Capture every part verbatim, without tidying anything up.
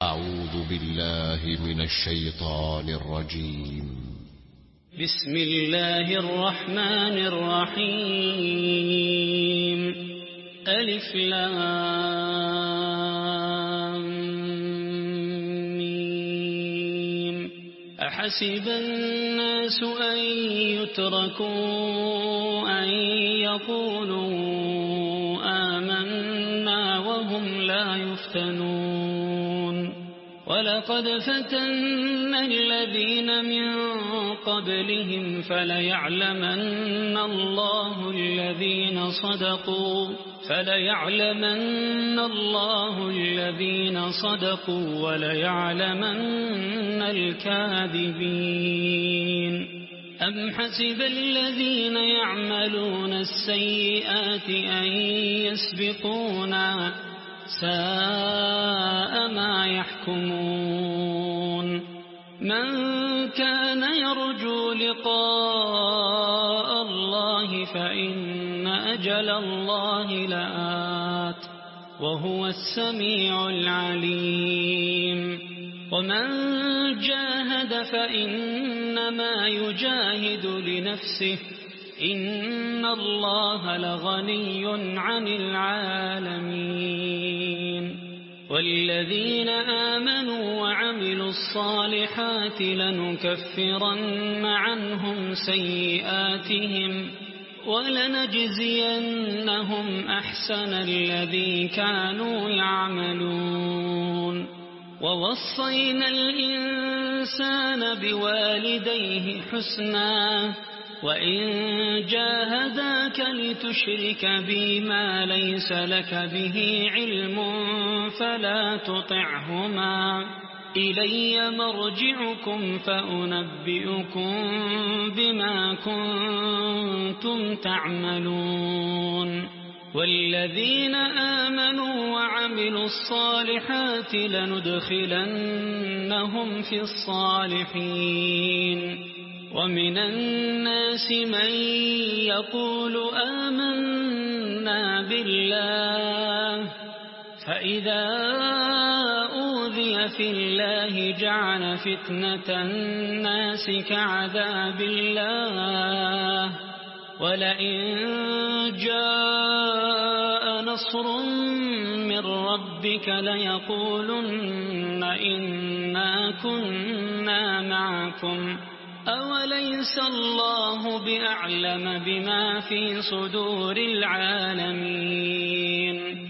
أعوذ بالله من الشيطان الرجيم. بسم الله الرحمن الرحيم. ألف لام ميم. أحسب الناس أن يتركوا أن يقولوا آمنا وهم لا يفتنون. ولقد فتنا الذين من قبلهم فليعلمن الله الذين صدقوا فليعلمن الله الذين صدقوا وليعلمن الكاذبين. أم حسب الذين يعملون السيئات أن يسبقونا ساء ما يحكمون. من كان يرجو لقاء الله فإن أجل الله لآت وهو السميع العليم. ومن جاهد فإنما يجاهد لنفسه إن الله لغني عن العالمين. والذين آمنوا وعملوا الصالحات لنكفرن عنهم سيئاتهم ولنجزينهم أحسن الذي كانوا يعملون. ووصينا الإنسان بوالديه حسنا وإن جاهداك لتشرك بي ما ليس لك به علم فلا تطعهما إلي مرجعكم فأنبئكم بما كنتم تعملون. والذين آمنوا وعملوا الصالحات لندخلنهم في الصالحين. ومن الناس من يقول آمنا بالله فإذا أوذي في الله جعل فتنة الناس كعذاب الله ولئن جاء نصر من ربك ليقولن إنا كنا معكم أوليس الله بأعلم بما في صدور العالمين.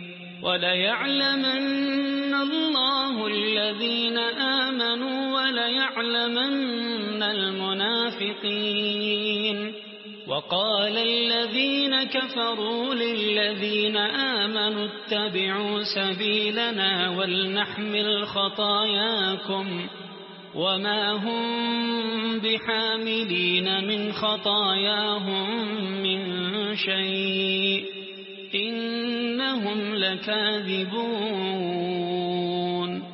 وليعلمن الله الذين آمنوا وليعلمن المنافقين. وقال الذين كفروا للذين آمنوا اتبعوا سبيلنا ولنحمل خطاياكم وما هم بحاملين من خطاياهم من شيء إنهم لكاذبون.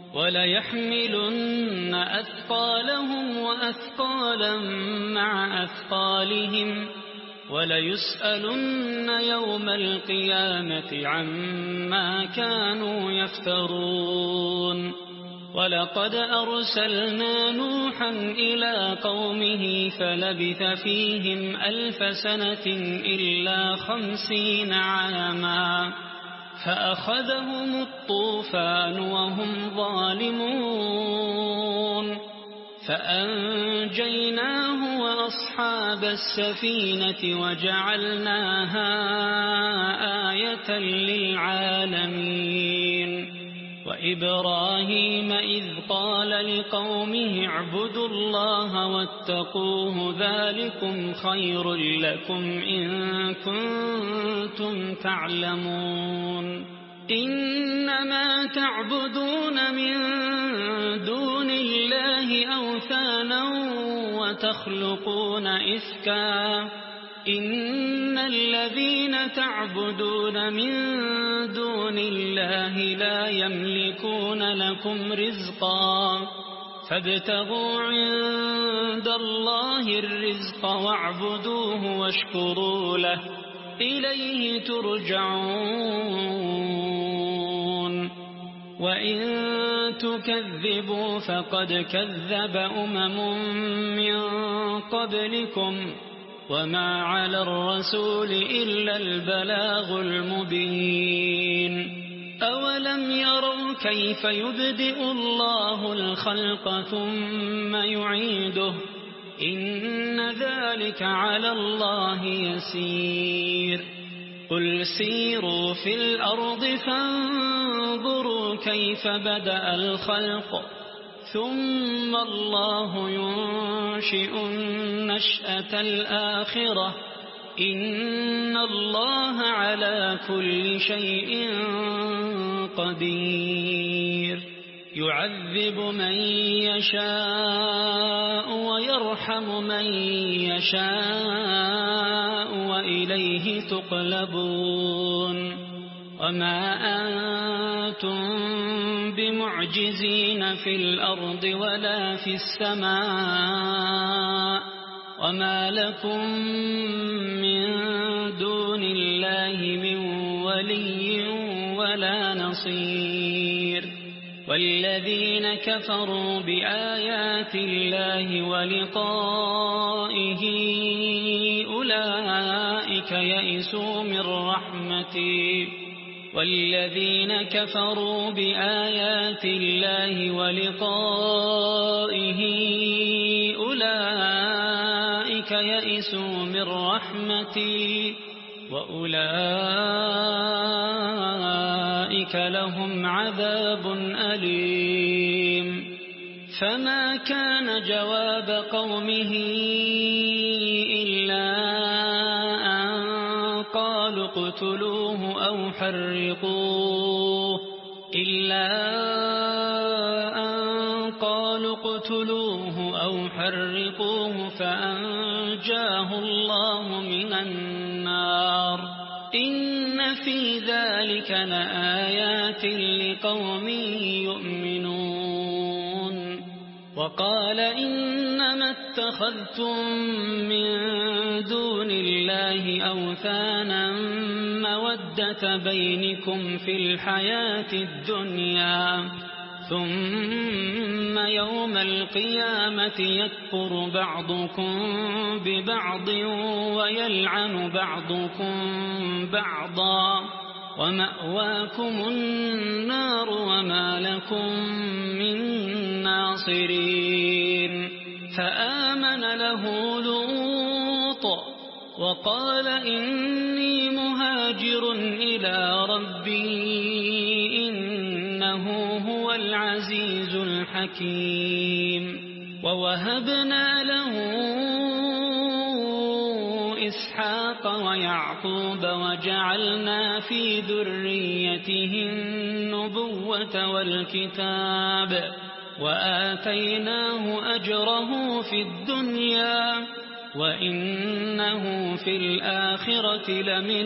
وليحملن أثقالهم وأثقالا مع أثقالهم وليسألن يوم القيامة عما كانوا يفترون. ولقد أرسلنا نوحا إلى قومه فلبث فيهم ألف سنة إلا خمسين عاما فأخذهم الطوفان وهم ظالمون فأنجيناه وأصحاب السفينة وجعلناها آية للعالمين. وإبراهيم إذ قال لقومه اعبدوا الله واتقوه ذلكم خير لكم إن كنتم تعلمون. إنما تعبدون من دون الله أوثانا وتخلقون إفكا إن الذين تعبدون من دون الله لا يملكون لكم رزقا فابتغوا عند الله الرزق واعبدوه واشكروا له إليه ترجعون. وإن تكذبوا فقد كذب أمم من قبلكم وما على الرسول إلا البلاغ المبين أولم يروا كيف يبدئ الله الخلق ثم يعيده إن ذلك على الله يسير قل سيروا في الأرض فانظروا كيف بدأ الخلق ثم الله ينشئ النشأة الآخرة إن الله على كل شيء قدير يعذب من يشاء ويرحم من يشاء وإليه تقلبون وما أنتم بمعجزين في الأرض ولا في السماء وما لكم من دون الله من ولي ولا نصير والذين كفروا بآيات الله ولقائه أولئك يئسوا من رحمتي والذين كفروا بآيات الله ولقائه أولئك يئسوا من رحمتي وأولئك لهم عذاب أليم فما كان جواب قومه إلا أن قالوا اقتلوه أو حرقوه إلا أن قالوا اقتلوه أو حرقوه فأنجاه الله من النار إن في ذلك لآيات لقوم يؤمنون وقال إنما اتخذتم من دون الله أوثانا مودة بينكم في الحياة الدنيا ثم يوم القيامة يكفر بعضكم ببعض ويلعن بعضكم بعضا ومأواكم النار وما لكم من ناصرين فآمن له لوط وقال إني مهاجر إلى ربي إنه هو العزيز الحكيم ووهبنا له إسحاق ويعقوب وجعلنا في ذريته النبوة والكتاب وآتيناه أجره في الدنيا وإنه في الآخرة لمن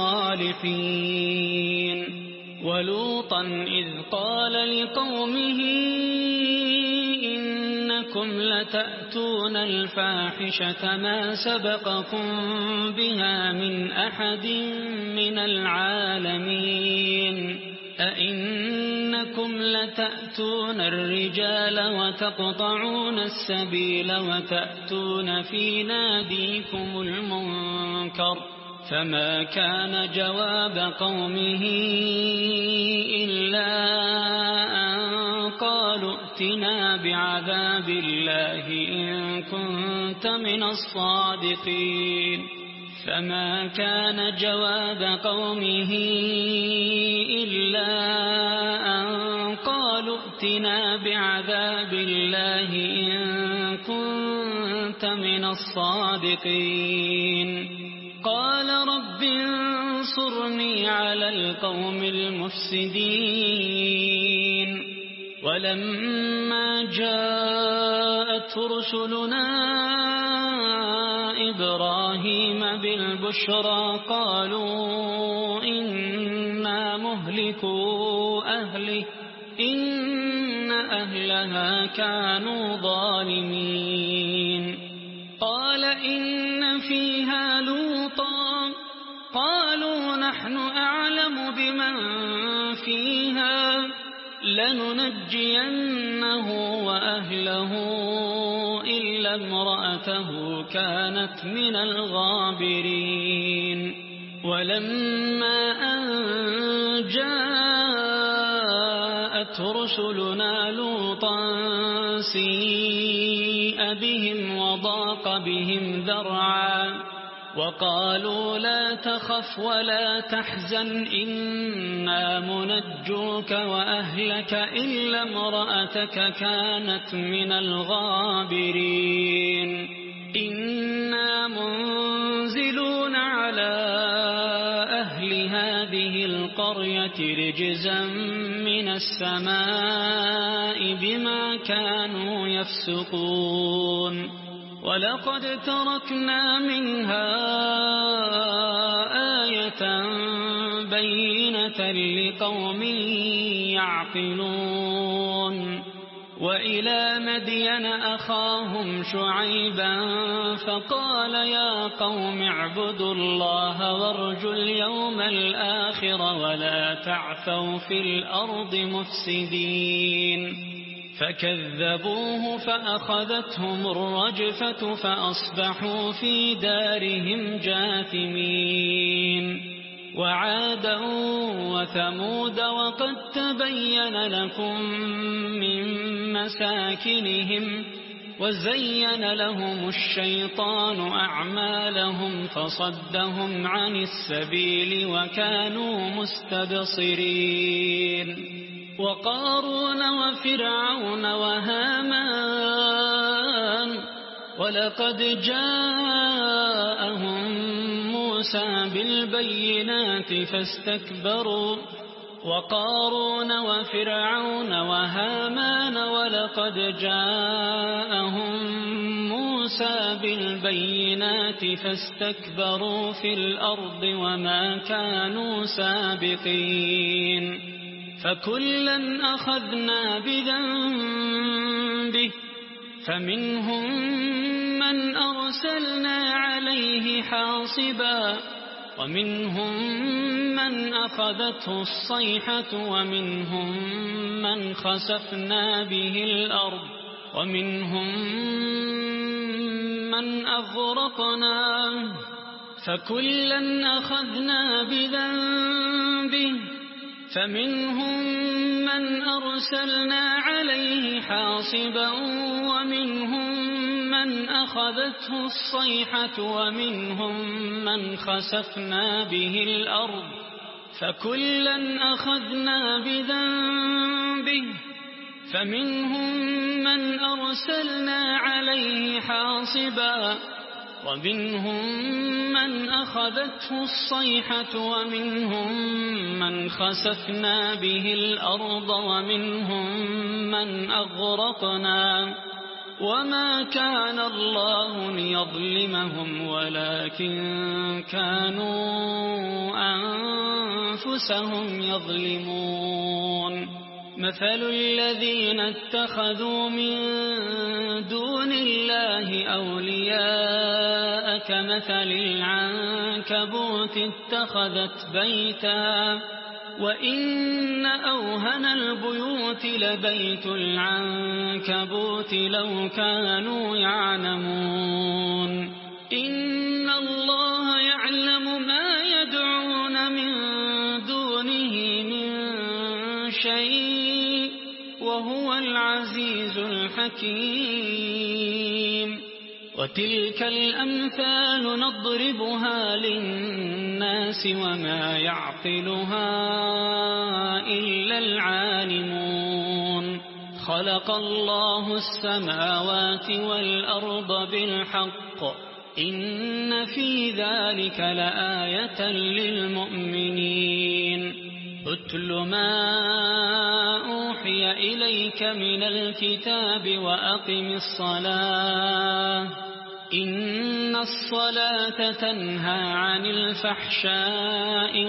الصالحين ولوطا إذ قال لقومه إنكم لتأتون الفاحشة ما سبقكم بها من أحد من العالمين أئنكم لتأتون الرجال وتقطعون السبيل وتأتون في ناديكم المنكر فما كان جواب قومه إلا أن قالوا ائتنا بعذاب الله إن كنت من الصادقين فما كان جواب قومه إلا أن قالوا ائتنا بعذاب الله إن كنت من الصادقين قال رب انصرني على القوم المفسدين ولما جاءت رسلنا إبراهيم بالبشرى قالوا إنا مهلكو أهله إن أهلها كانوا ظالمين قال إن فيها لوطا قالوا نحن أعلم بمن فيها لننجينه وأهله إلا امرأته كانت من الغابرين ولما أن جاءت رسلنا لوطا سيء بهم وضاق بهم ذرعا وقالوا لا تخف ولا تحزن إنا منجوك وأهلك إلا امرأتك كانت من الغابرين إنا منزلون على أهل هذه القرية رجزا من السماء بما كانوا يفسقون ولقد تركنا منها آية بينة لقوم يعقلون وإلى مدين أخاهم شعيبا فقال يا قوم اعبدوا الله وارجوا اليوم الآخر ولا تعثوا في الأرض مفسدين فكذبوه فأخذتهم الرجفة فأصبحوا في دارهم جاثمين وعادا وثمود وقد تبين لكم من مساكنهم وزين لهم الشيطان أعمالهم فصدهم عن السبيل وكانوا مستبصرين وقارون وفرعون وهامان ولقد جاءهم موسى بالبينات فاستكبروا وقارون وفرعون وهامان ولقد جاءهم موسى بالبينات فاستكبروا في الأرض وما كانوا سابقين فكلا أخذنا بذنبه فمنهم من أرسلنا عليه حاصبا ومنهم من أخذته الصيحة ومنهم من خسفنا به الأرض ومنهم من أغرقنا فكلا أخذنا بذنبه فمنهم من أرسلنا عليه حاصبا ومنهم من أخذته الصيحة ومنهم من خسفنا به الأرض فكلا أخذنا بذنبه فمنهم من أرسلنا عليه حاصبا ومنهم من أخذته الصيحة ومنهم من خسفنا به الأرض ومنهم من أغرقنا وما كان الله ليظلمهم ولكن كانوا أنفسهم يظلمون مثل الذين اتخذوا من دون الله أولياء كمثل العنكبوت اتخذت بيتا وإن أوهن البيوت لبيت العنكبوت لو كانوا يعلمون إن الله يعلم ما يدعون من دونه من شيء وهو العزيز الحكيم وتلك الأمثال نضربها للناس وما يعقلها إلا العالمون خلق الله السماوات والأرض بالحق إن في ذلك لآية للمؤمنين اتل ما أوحي إليك من الكتاب وأقم الصلاة إن الصلاة تنهى عن الفحشاء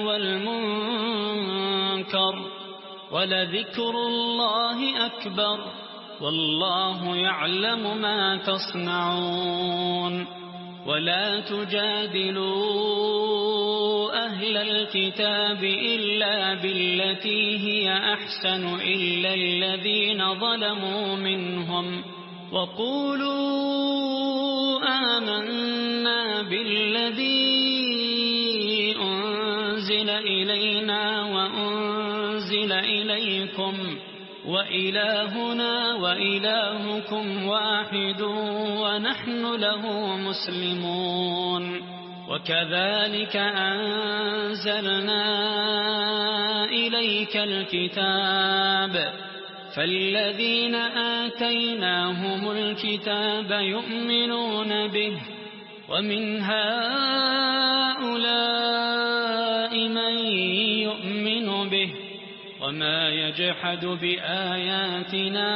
والمنكر ولذكر الله أكبر والله يعلم ما تصنعون ولا تجادلوا أهل أهل الكتاب إلا بالتي هي أحسن إلا الذين ظلموا منهم وقولوا آمنا بالذي أنزل إلينا وأنزل إليكم وإلهنا وإلهكم واحد ونحن له مسلمون وكذلك أنزلنا إليك الكتاب فالذين آتيناهم الكتاب يؤمنون به ومن هؤلاء من يؤمن به وما يجحد بآياتنا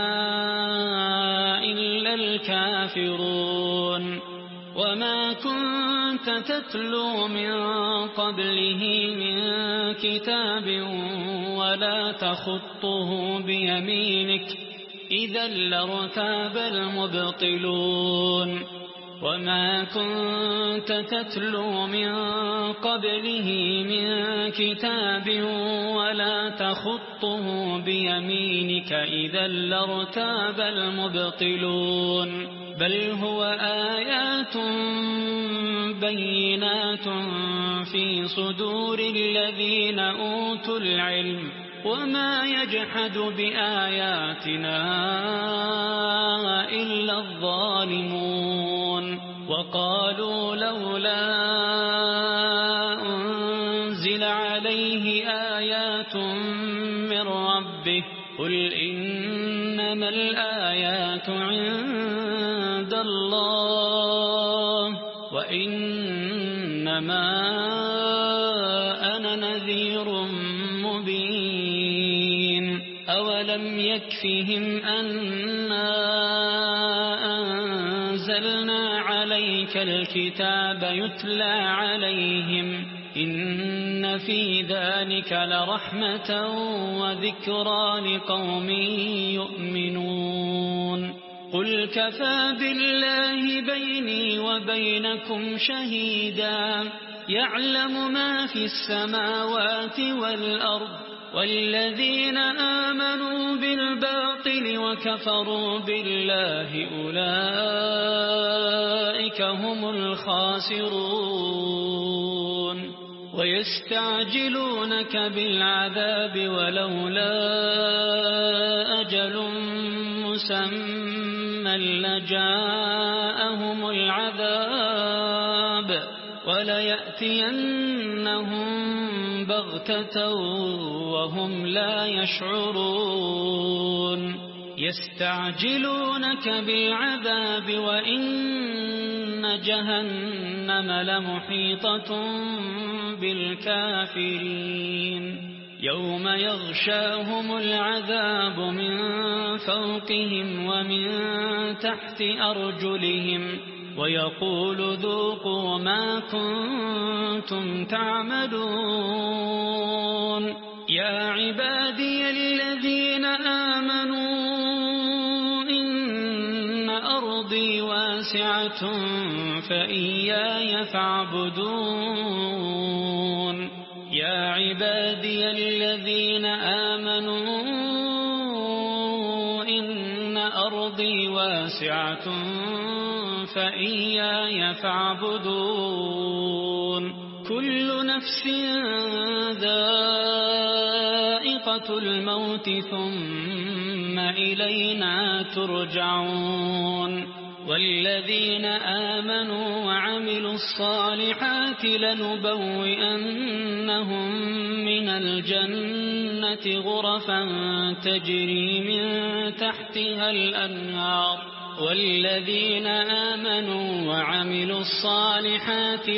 إلا الكافرون وما كنت تتلو من قبله من كتاب ولا تخطه بيمينك إذا لارتاب المبطلون وما كنت تتلو من قبله من كتاب ولا تخطه بيمينك إذا لارتاب المبطلون بل هو آيات بينات في صدور الذين أوتوا العلم وما يجحد بآياتنا إلا الظالمون وقالوا لولا أنزل عليه آيات من ربه قل إنما الآيات عند الله وإنما أنا نذير مبين أولم يكفهم أنا أنزلنا عليك الكتاب يتلى عليهم إن في ذلك لرحمة وذكرى لقوم يؤمنون قل كفى بالله بيني وبينكم شهيدا يعلم ما في السماوات والأرض والذين آمنوا بالباطل وكفروا بالله أولئك هم الخاسرون ويستعجلونك بالعذاب ولولا أجل مسمى لجاءهم العذاب وليأتينهم بغتة وهم لا يشعرون يستعجلونك بالعذاب وإن جهنم لمحيطة بالكافرين يوم يغشاهم العذاب من فوقهم ومن تحت أرجلهم ويقول ذوقوا ما كنتم تعملون يا عبادي الذين آمنوا إن أرضي واسعة فإياي فاعبدون يا عبادي الذين آمنوا إن أرضي واسعة فإياي فاعبدون كل نفس ذائقة الموت ثم إلينا ترجعون والذين آمنوا وعملوا الصالحات لنبوئنهم من الجنة غرفا تجري من تحتها الأنهار والذين آمنوا وعملوا الصالحات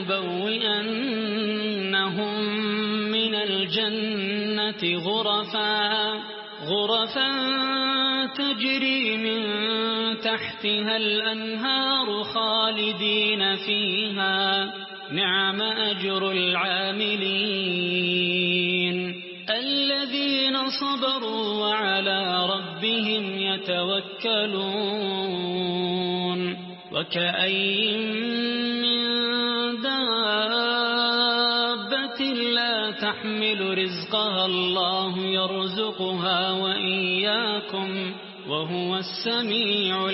لنبوئنهم من الجنة غرفا غرفا تجري من تحتها الأنهار خالدين فيها نعم أجر العاملين الذين صبروا وعلى ربهم يتوكلون وكأين من دابة تحمل رزقها الله يرزقها وإياكم وهو السميع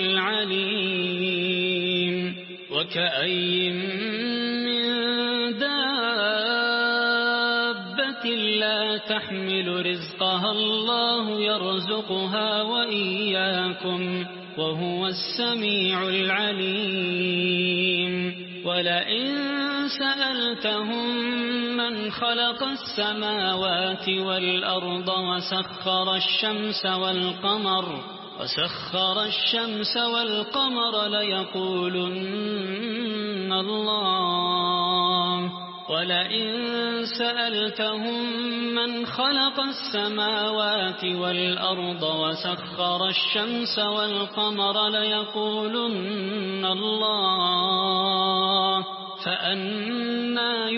العليم وكأي من دابة لا تحمل رزقها الله يرزقها وإياكم وهو السميع العليم ولئن سألتهم من خلق السماوات والأرض وسخر الشمس والقمر وسخر الشمس والقمر ليقولن الله ولئن سألتهم من خلق السماوات والأرض وسخر الشمس والقمر ليقولن الله فأنى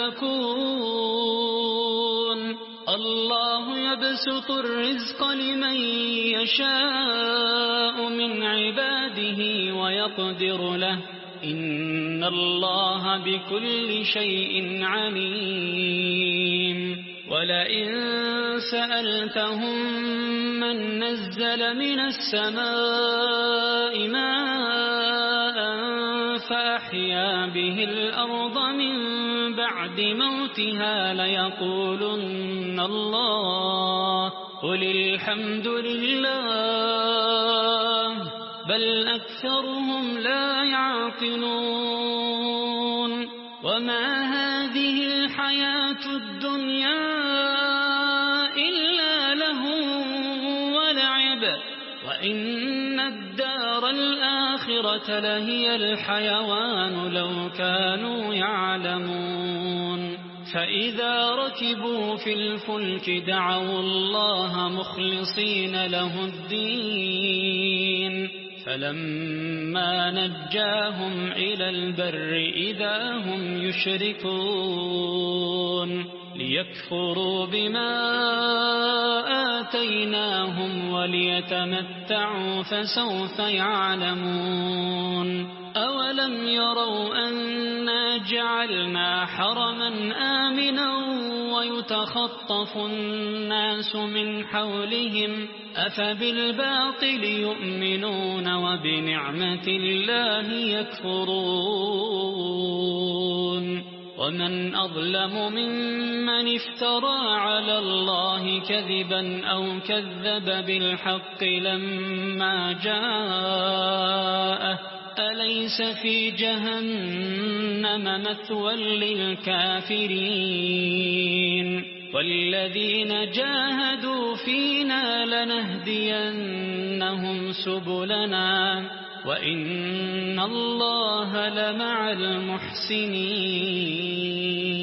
يؤفكون الله يبسط الرزق لمن يشاء من عباده ويقدر له إن الله بكل شيء عليم ولئن سألتهم من نزل من السماء ماء فأحيا به الأرض من بعد موتها ليقولن الله قل الحمد لله بل أكثرهم لا يعقلون وما هذه الحياة الدنيا إلا لهو ولعب وإن الدار الآخرة لهي الحيوان لو كانوا يعلمون فإذا ركبوا في الفلك دعوا الله مخلصين له الدين فلما نجاهم إلى البر إذا هم يشركون ليكفروا بما آتيناهم وليتمتعوا فسوف يعلمون أولم يروا أنا جعلنا حرما آمنا ويتخطف الناس من حولهم أفبالباطل يؤمنون وبنعمة الله يكفرون ومن أظلم ممن افترى على الله كذبا أو كذب بالحق لما جاءه أليس في جهنم مثوى للكافرين والذين جاهدوا فينا لنهدينهم سبلنا وإن الله لمع المحسنين